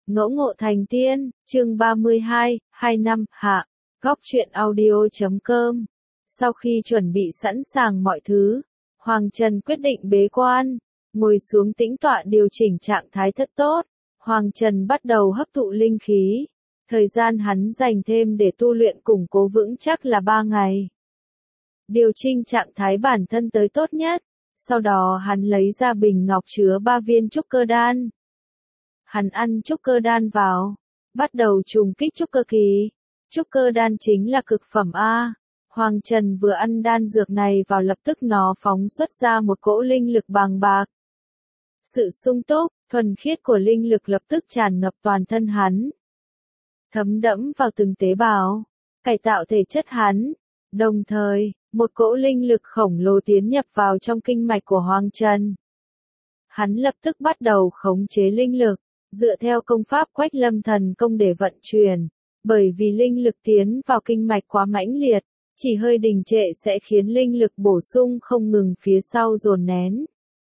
Ngẫu ngộ thành tiên, chương 32, 25, hạ, góc truyện audio.com. Sau khi chuẩn bị sẵn sàng mọi thứ, Hoàng Trần quyết định bế quan, ngồi xuống tĩnh tọa điều chỉnh trạng thái thật tốt. Hoàng Trần bắt đầu hấp thụ linh khí. Thời gian hắn dành thêm để tu luyện củng cố vững chắc là 3 ngày. Điều chỉnh trạng thái bản thân tới tốt nhất. Sau đó hắn lấy ra bình ngọc chứa 3 viên trúc cơ đan. Hắn ăn trúc cơ đan vào, bắt đầu trùng kích trúc cơ kỳ. Trúc cơ đan chính là cực phẩm A. Hoàng Trần vừa ăn đan dược này vào lập tức nó phóng xuất ra một cỗ linh lực bàng bạc. Sự sung túc, thuần khiết của linh lực lập tức tràn ngập toàn thân hắn. Thấm đẫm vào từng tế bào, cải tạo thể chất hắn. Đồng thời, một cỗ linh lực khổng lồ tiến nhập vào trong kinh mạch của Hoàng Trần. Hắn lập tức bắt đầu khống chế linh lực, dựa theo công pháp Quách Lâm Thần Công để vận chuyển, bởi vì linh lực tiến vào kinh mạch quá mãnh liệt, chỉ hơi đình trệ sẽ khiến linh lực bổ sung không ngừng phía sau dồn nén,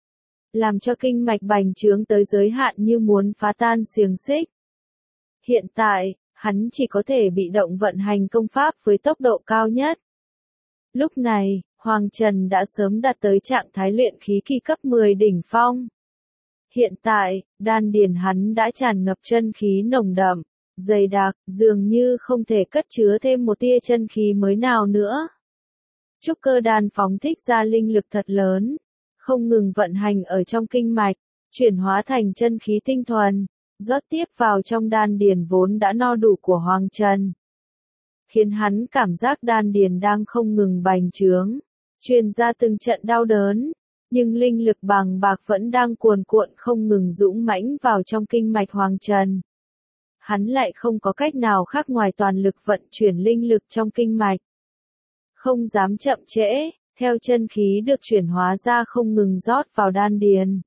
làm cho kinh mạch bành trướng tới giới hạn như muốn phá tan xiềng xích. Hiện tại, hắn chỉ có thể bị động vận hành công pháp với tốc độ cao nhất. Lúc này, Hoàng Trần đã sớm đạt tới trạng thái luyện khí kỳ cấp 10 đỉnh phong. Hiện tại, đan điền hắn đã tràn ngập chân khí nồng đậm, dày đặc, dường như không thể cất chứa thêm một tia chân khí mới nào nữa. Trúc cơ đan phóng thích ra linh lực thật lớn, không ngừng vận hành ở trong kinh mạch, chuyển hóa thành chân khí tinh thuần, rót tiếp vào trong đan điền vốn đã no đủ của Hoàng Trần. Khiến hắn cảm giác đan điền đang không ngừng bành trướng, truyền ra từng trận đau đớn. Nhưng linh lực bàng bạc vẫn đang cuồn cuộn không ngừng dũng mãnh vào trong kinh mạch Hoàng Trần. Hắn lại không có cách nào khác ngoài toàn lực vận chuyển linh lực trong kinh mạch. Không dám chậm trễ, theo chân khí được chuyển hóa ra không ngừng rót vào đan điền.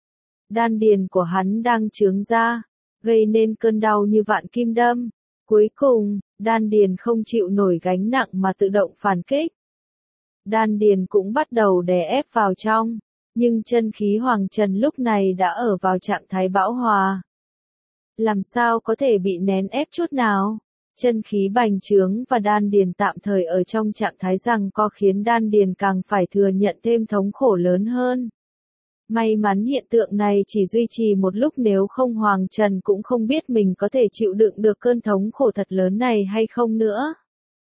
Đan điền của hắn đang trướng ra, gây nên cơn đau như vạn kim đâm. Cuối cùng, đan điền không chịu nổi gánh nặng mà tự động phản kích. Đan điền cũng bắt đầu đè ép vào trong, nhưng chân khí Hoàng Trần lúc này đã ở vào trạng thái bão hòa. Làm sao có thể bị nén ép chút nào? Chân khí bành trướng và đan điền tạm thời ở trong trạng thái giằng co khiến đan điền càng phải thừa nhận thêm thống khổ lớn hơn. May mắn hiện tượng này chỉ duy trì một lúc, nếu không Hoàng Trần cũng không biết mình có thể chịu đựng được cơn thống khổ thật lớn này hay không nữa.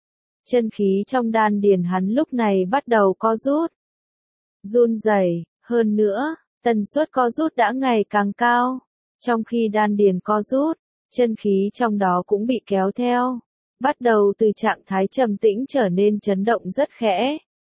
Chân khí trong đan điền hắn lúc này bắt đầu co rút, run rẩy, hơn nữa, tần suất co rút đã ngày càng cao. Trong khi đan điền co rút, chân khí trong đó cũng bị kéo theo, bắt đầu từ trạng thái trầm tĩnh trở nên chấn động rất khẽ.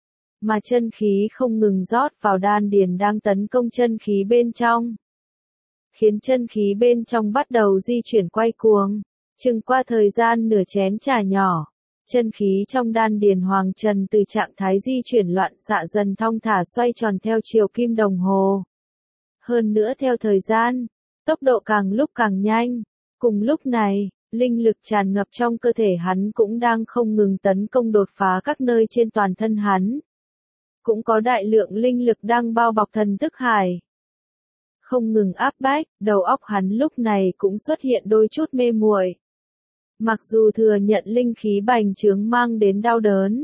Mà chân khí không ngừng rót vào đan điền đang tấn công chân khí bên trong, khiến chân khí bên trong bắt đầu di chuyển quay cuồng. Chừng qua thời gian nửa chén trà nhỏ, chân khí trong đan điền Hoàng Trần từ trạng thái di chuyển loạn xạ dần thong thả xoay tròn theo chiều kim đồng hồ. Hơn nữa theo thời gian, tốc độ càng lúc càng nhanh. Cùng lúc này, linh lực tràn ngập trong cơ thể hắn cũng đang không ngừng tấn công đột phá các nơi trên toàn thân hắn. Cũng có đại lượng linh lực đang bao bọc thần thức hải, không ngừng áp bách, đầu óc hắn lúc này cũng xuất hiện đôi chút mê muội. Mặc dù thừa nhận linh khí bành trướng mang đến đau đớn,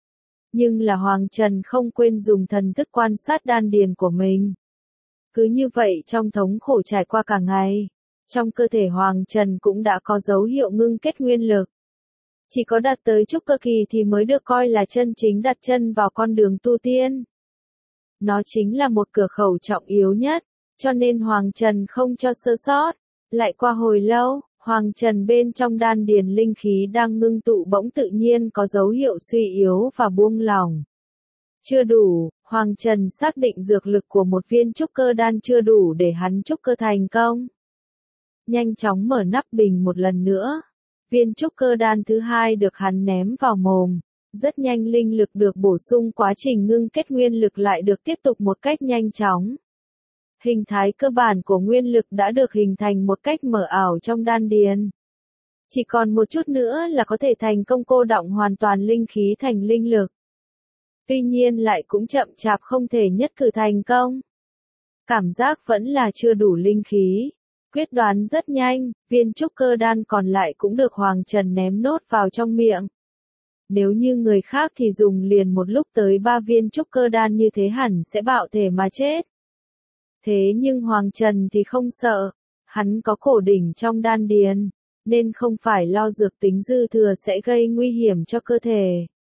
nhưng là Hoàng Trần không quên dùng thần thức quan sát đan điền của mình. Cứ như vậy trong thống khổ trải qua cả ngày, trong cơ thể Hoàng Trần cũng đã có dấu hiệu ngưng kết nguyên lực. Chỉ có đạt tới trúc cơ kỳ thì mới được coi là chân chính đặt chân vào con đường tu tiên. Nó chính là một cửa khẩu trọng yếu nhất, cho nên Hoàng Trần không cho sơ sót. Lại qua hồi lâu, Hoàng Trần bên trong đan điền linh khí đang ngưng tụ bỗng tự nhiên có dấu hiệu suy yếu và buông lỏng. Chưa đủ, Hoàng Trần xác định dược lực của một viên trúc cơ đan chưa đủ để hắn trúc cơ thành công. Nhanh chóng mở nắp bình một lần nữa. Viên trúc cơ đan thứ hai được hắn ném vào mồm. Rất nhanh linh lực được bổ sung, quá trình ngưng kết nguyên lực lại được tiếp tục một cách nhanh chóng. Hình thái cơ bản của nguyên lực đã được hình thành một cách mờ ảo trong đan điền. Chỉ còn một chút nữa là có thể thành công cô đọng hoàn toàn linh khí thành linh lực. Tuy nhiên lại cũng chậm chạp không thể nhất cử thành công. Cảm giác vẫn là chưa đủ linh khí. quyết đoán rất nhanh, viên trúc cơ đan còn lại cũng được Hoàng Trần ném nốt vào trong miệng. Nếu như người khác thì dùng liền một lúc tới 3 viên trúc cơ đan như thế hẳn sẽ bạo thể mà chết. Thế nhưng Hoàng Trần thì không sợ, hắn có cổ đỉnh trong đan điền, nên không phải lo dược tính dư thừa sẽ gây nguy hiểm cho cơ thể.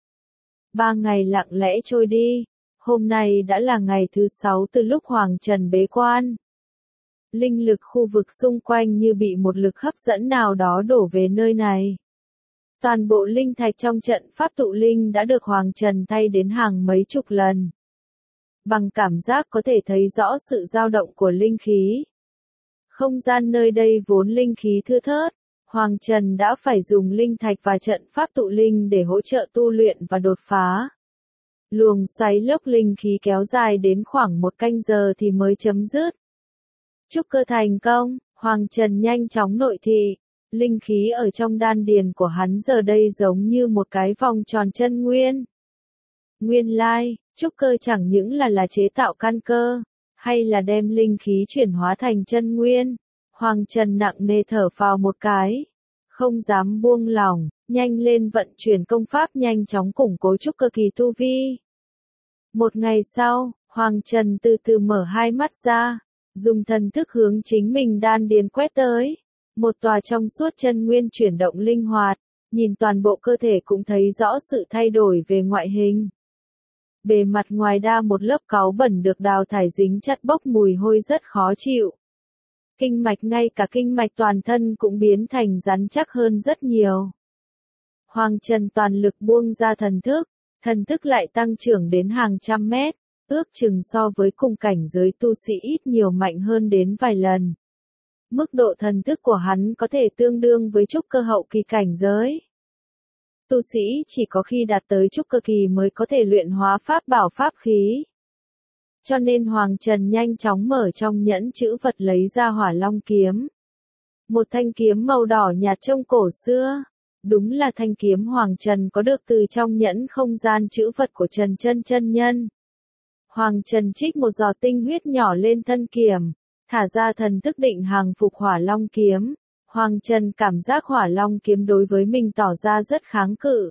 3 ngày lặng lẽ trôi đi, hôm nay đã là ngày thứ 6 từ lúc Hoàng Trần bế quan. Linh lực khu vực xung quanh như bị một lực hấp dẫn nào đó đổ về nơi này. Toàn bộ linh thạch trong trận pháp tụ linh đã được Hoàng Trần thay đến hàng mấy chục lần. Bằng cảm giác có thể thấy rõ sự dao động của linh khí. Không gian nơi đây vốn linh khí thưa thớt, Hoàng Trần đã phải dùng linh thạch và trận pháp tụ linh để hỗ trợ tu luyện và đột phá. Luồng xoáy lốc linh khí kéo dài đến khoảng 1 canh giờ thì mới chấm dứt. Trúc cơ thành công, Hoàng Trần nhanh chóng nội thị. Linh khí ở trong đan điền của hắn giờ đây giống như một cái vòng tròn chân nguyên. Nguyên lai, trúc cơ chẳng những là chế tạo căn cơ, hay là đem linh khí chuyển hóa thành chân nguyên. Hoàng Trần nặng nề thở phào một cái, không dám buông lỏng, nhanh lên vận chuyển công pháp nhanh chóng củng cố trúc cơ kỳ tu vi. Một ngày sau, Hoàng Trần từ từ mở hai mắt ra, dùng thần thức hướng chính mình đan điền quét tới. Một tòa trong suốt chân nguyên chuyển động linh hoạt, nhìn toàn bộ cơ thể cũng thấy rõ sự thay đổi về ngoại hình. Bề mặt ngoài đa một lớp cáu bẩn được đào thải dính chặt bốc mùi hôi rất khó chịu. Kinh mạch ngay cả kinh mạch toàn thân cũng biến thành rắn chắc hơn rất nhiều. Hoàng Trần toàn lực buông ra thần thức lại tăng trưởng đến hàng trăm mét, ước chừng so với cùng cảnh giới tu sĩ ít nhiều mạnh hơn đến vài lần. Mức độ thần thức của hắn có thể tương đương với trúc cơ hậu kỳ cảnh giới. Tu sĩ chỉ có khi đạt tới trúc cơ kỳ mới có thể luyện hóa pháp bảo pháp khí. Cho nên Hoàng Trần nhanh chóng mở trong nhẫn chữ vật lấy ra Hỏa Long kiếm. Một thanh kiếm màu đỏ nhạt trông cổ xưa. Đúng là thanh kiếm Hoàng Trần có được từ trong nhẫn không gian chữ vật của Trần Chân chân nhân. Hoàng Trần trích một giọt tinh huyết nhỏ lên thân kiếm, thả ra thần thức định hàng phục Hỏa Long kiếm. Hoàng Trần cảm giác Hỏa Long kiếm đối với mình tỏ ra rất kháng cự.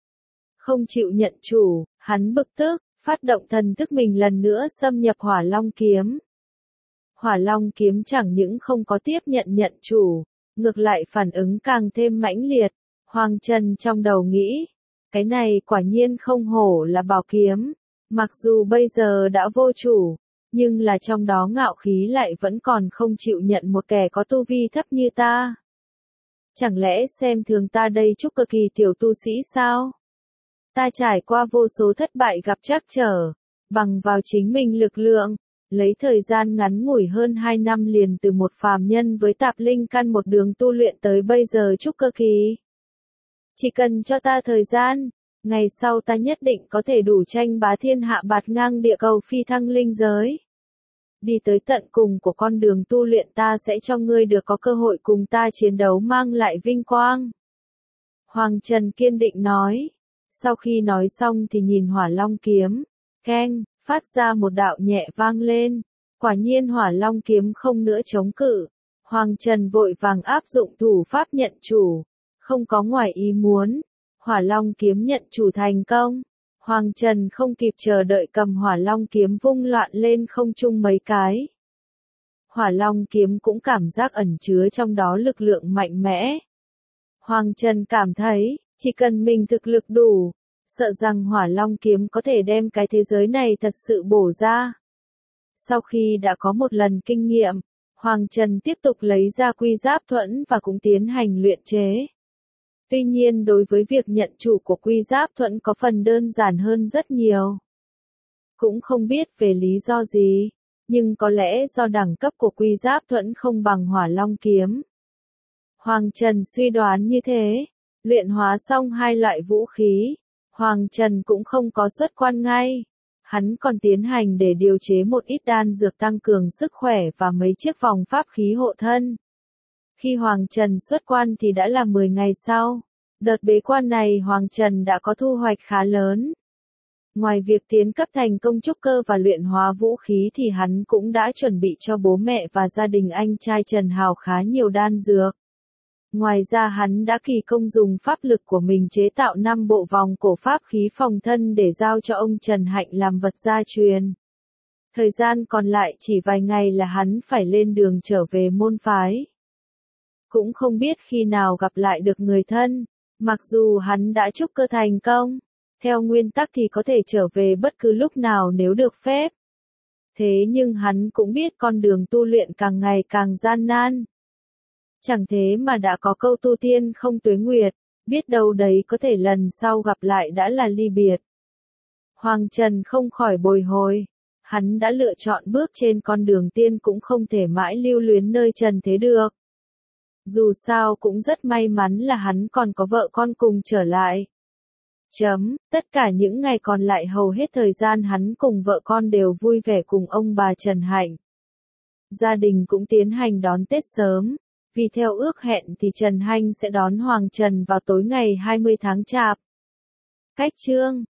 Không chịu nhận chủ, hắn bực tức, phát động thần thức mình lần nữa xâm nhập Hỏa Long kiếm. Hỏa Long kiếm chẳng những không có tiếp nhận chủ, ngược lại phản ứng càng thêm mãnh liệt. Hoàng Trần trong đầu nghĩ, cái này quả nhiên không hổ là bảo kiếm, mặc dù bây giờ đã vô chủ, nhưng là trong đó ngạo khí lại vẫn còn không chịu nhận một kẻ có tu vi thấp như ta. Chẳng lẽ xem thường ta đây trúc cơ kỳ tiểu tu sĩ sao? Ta trải qua vô số thất bại gặp trắc trở, bằng vào chính mình lực lượng, lấy thời gian ngắn ngủi hơn 2 năm liền từ một phàm nhân với tạp linh căn một đường tu luyện tới bây giờ trúc cơ kỳ. Chỉ cần cho ta thời gian, ngày sau ta nhất định có thể đủ tranh bá thiên hạ bạt ngang địa cầu phi thăng linh giới. Đi tới tận cùng của con đường tu luyện ta sẽ cho ngươi được có cơ hội cùng ta chiến đấu mang lại vinh quang. Hoàng Trần kiên định nói. Sau khi nói xong thì nhìn Hỏa Long kiếm, keng, phát ra một đạo nhẹ vang lên. Quả nhiên Hỏa Long kiếm không nữa chống cự. Hoàng Trần vội vàng áp dụng thủ pháp nhận chủ. Không có ngoài ý muốn, Hỏa Long kiếm nhận chủ thành công. Hoàng Trần không kịp chờ đợi cầm Hỏa Long kiếm vung loạn lên không trung mấy cái. Hỏa Long kiếm cũng cảm giác ẩn chứa trong đó lực lượng mạnh mẽ. Hoàng Trần cảm thấy, chỉ cần mình thực lực đủ, sợ rằng Hỏa Long kiếm có thể đem cái thế giới này thật sự bổ ra. Sau khi đã có một lần kinh nghiệm, Hoàng Trần tiếp tục lấy ra quy giáp thuẫn và cũng tiến hành luyện chế. Tuy nhiên đối với việc nhận chủ của quy giáp thuẫn có phần đơn giản hơn rất nhiều. Cũng không biết về lý do gì, nhưng có lẽ do đẳng cấp của quy giáp thuẫn không bằng Hỏa Long kiếm. Hoàng Trần suy đoán như thế, luyện hóa xong hai loại vũ khí, Hoàng Trần cũng không có xuất quan ngay. Hắn còn tiến hành để điều chế một ít đan dược tăng cường sức khỏe và mấy chiếc vòng pháp khí hộ thân. Khi Hoàng Trần xuất quan thì đã là 10 ngày sau. Đợt bế quan này Hoàng Trần đã có thu hoạch khá lớn. Ngoài việc tiến cấp thành công trúc cơ và luyện hóa vũ khí thì hắn cũng đã chuẩn bị cho bố mẹ và gia đình anh trai Trần Hào khá nhiều đan dược. Ngoài ra hắn đã kỳ công dùng pháp lực của mình chế tạo 5 bộ vòng cổ pháp khí phòng thân để giao cho ông Trần Hạnh làm vật gia truyền. Thời gian còn lại chỉ vài ngày là hắn phải lên đường trở về môn phái. Cũng không biết khi nào gặp lại được người thân, mặc dù hắn đã trúc cơ thành công. Theo nguyên tắc thì có thể trở về bất cứ lúc nào nếu được phép. Thế nhưng hắn cũng biết con đường tu luyện càng ngày càng gian nan. Chẳng thế mà đã có câu tu tiên không tuế nguyệt, biết đâu đấy có thể lần sau gặp lại đã là ly biệt. Hoàng Trần không khỏi bồi hồi, hắn đã lựa chọn bước trên con đường tiên cũng không thể mãi lưu luyến nơi trần thế được. Dù sao cũng rất may mắn là hắn còn có vợ con cùng trở lại. Tất cả những ngày còn lại hầu hết thời gian hắn cùng vợ con đều vui vẻ cùng ông bà Trần Hạnh. Gia đình cũng tiến hành đón Tết sớm, vì theo ước hẹn thì Trần Hanh sẽ đón Hoàng Trần vào tối ngày 20 tháng Chạp. Cách chương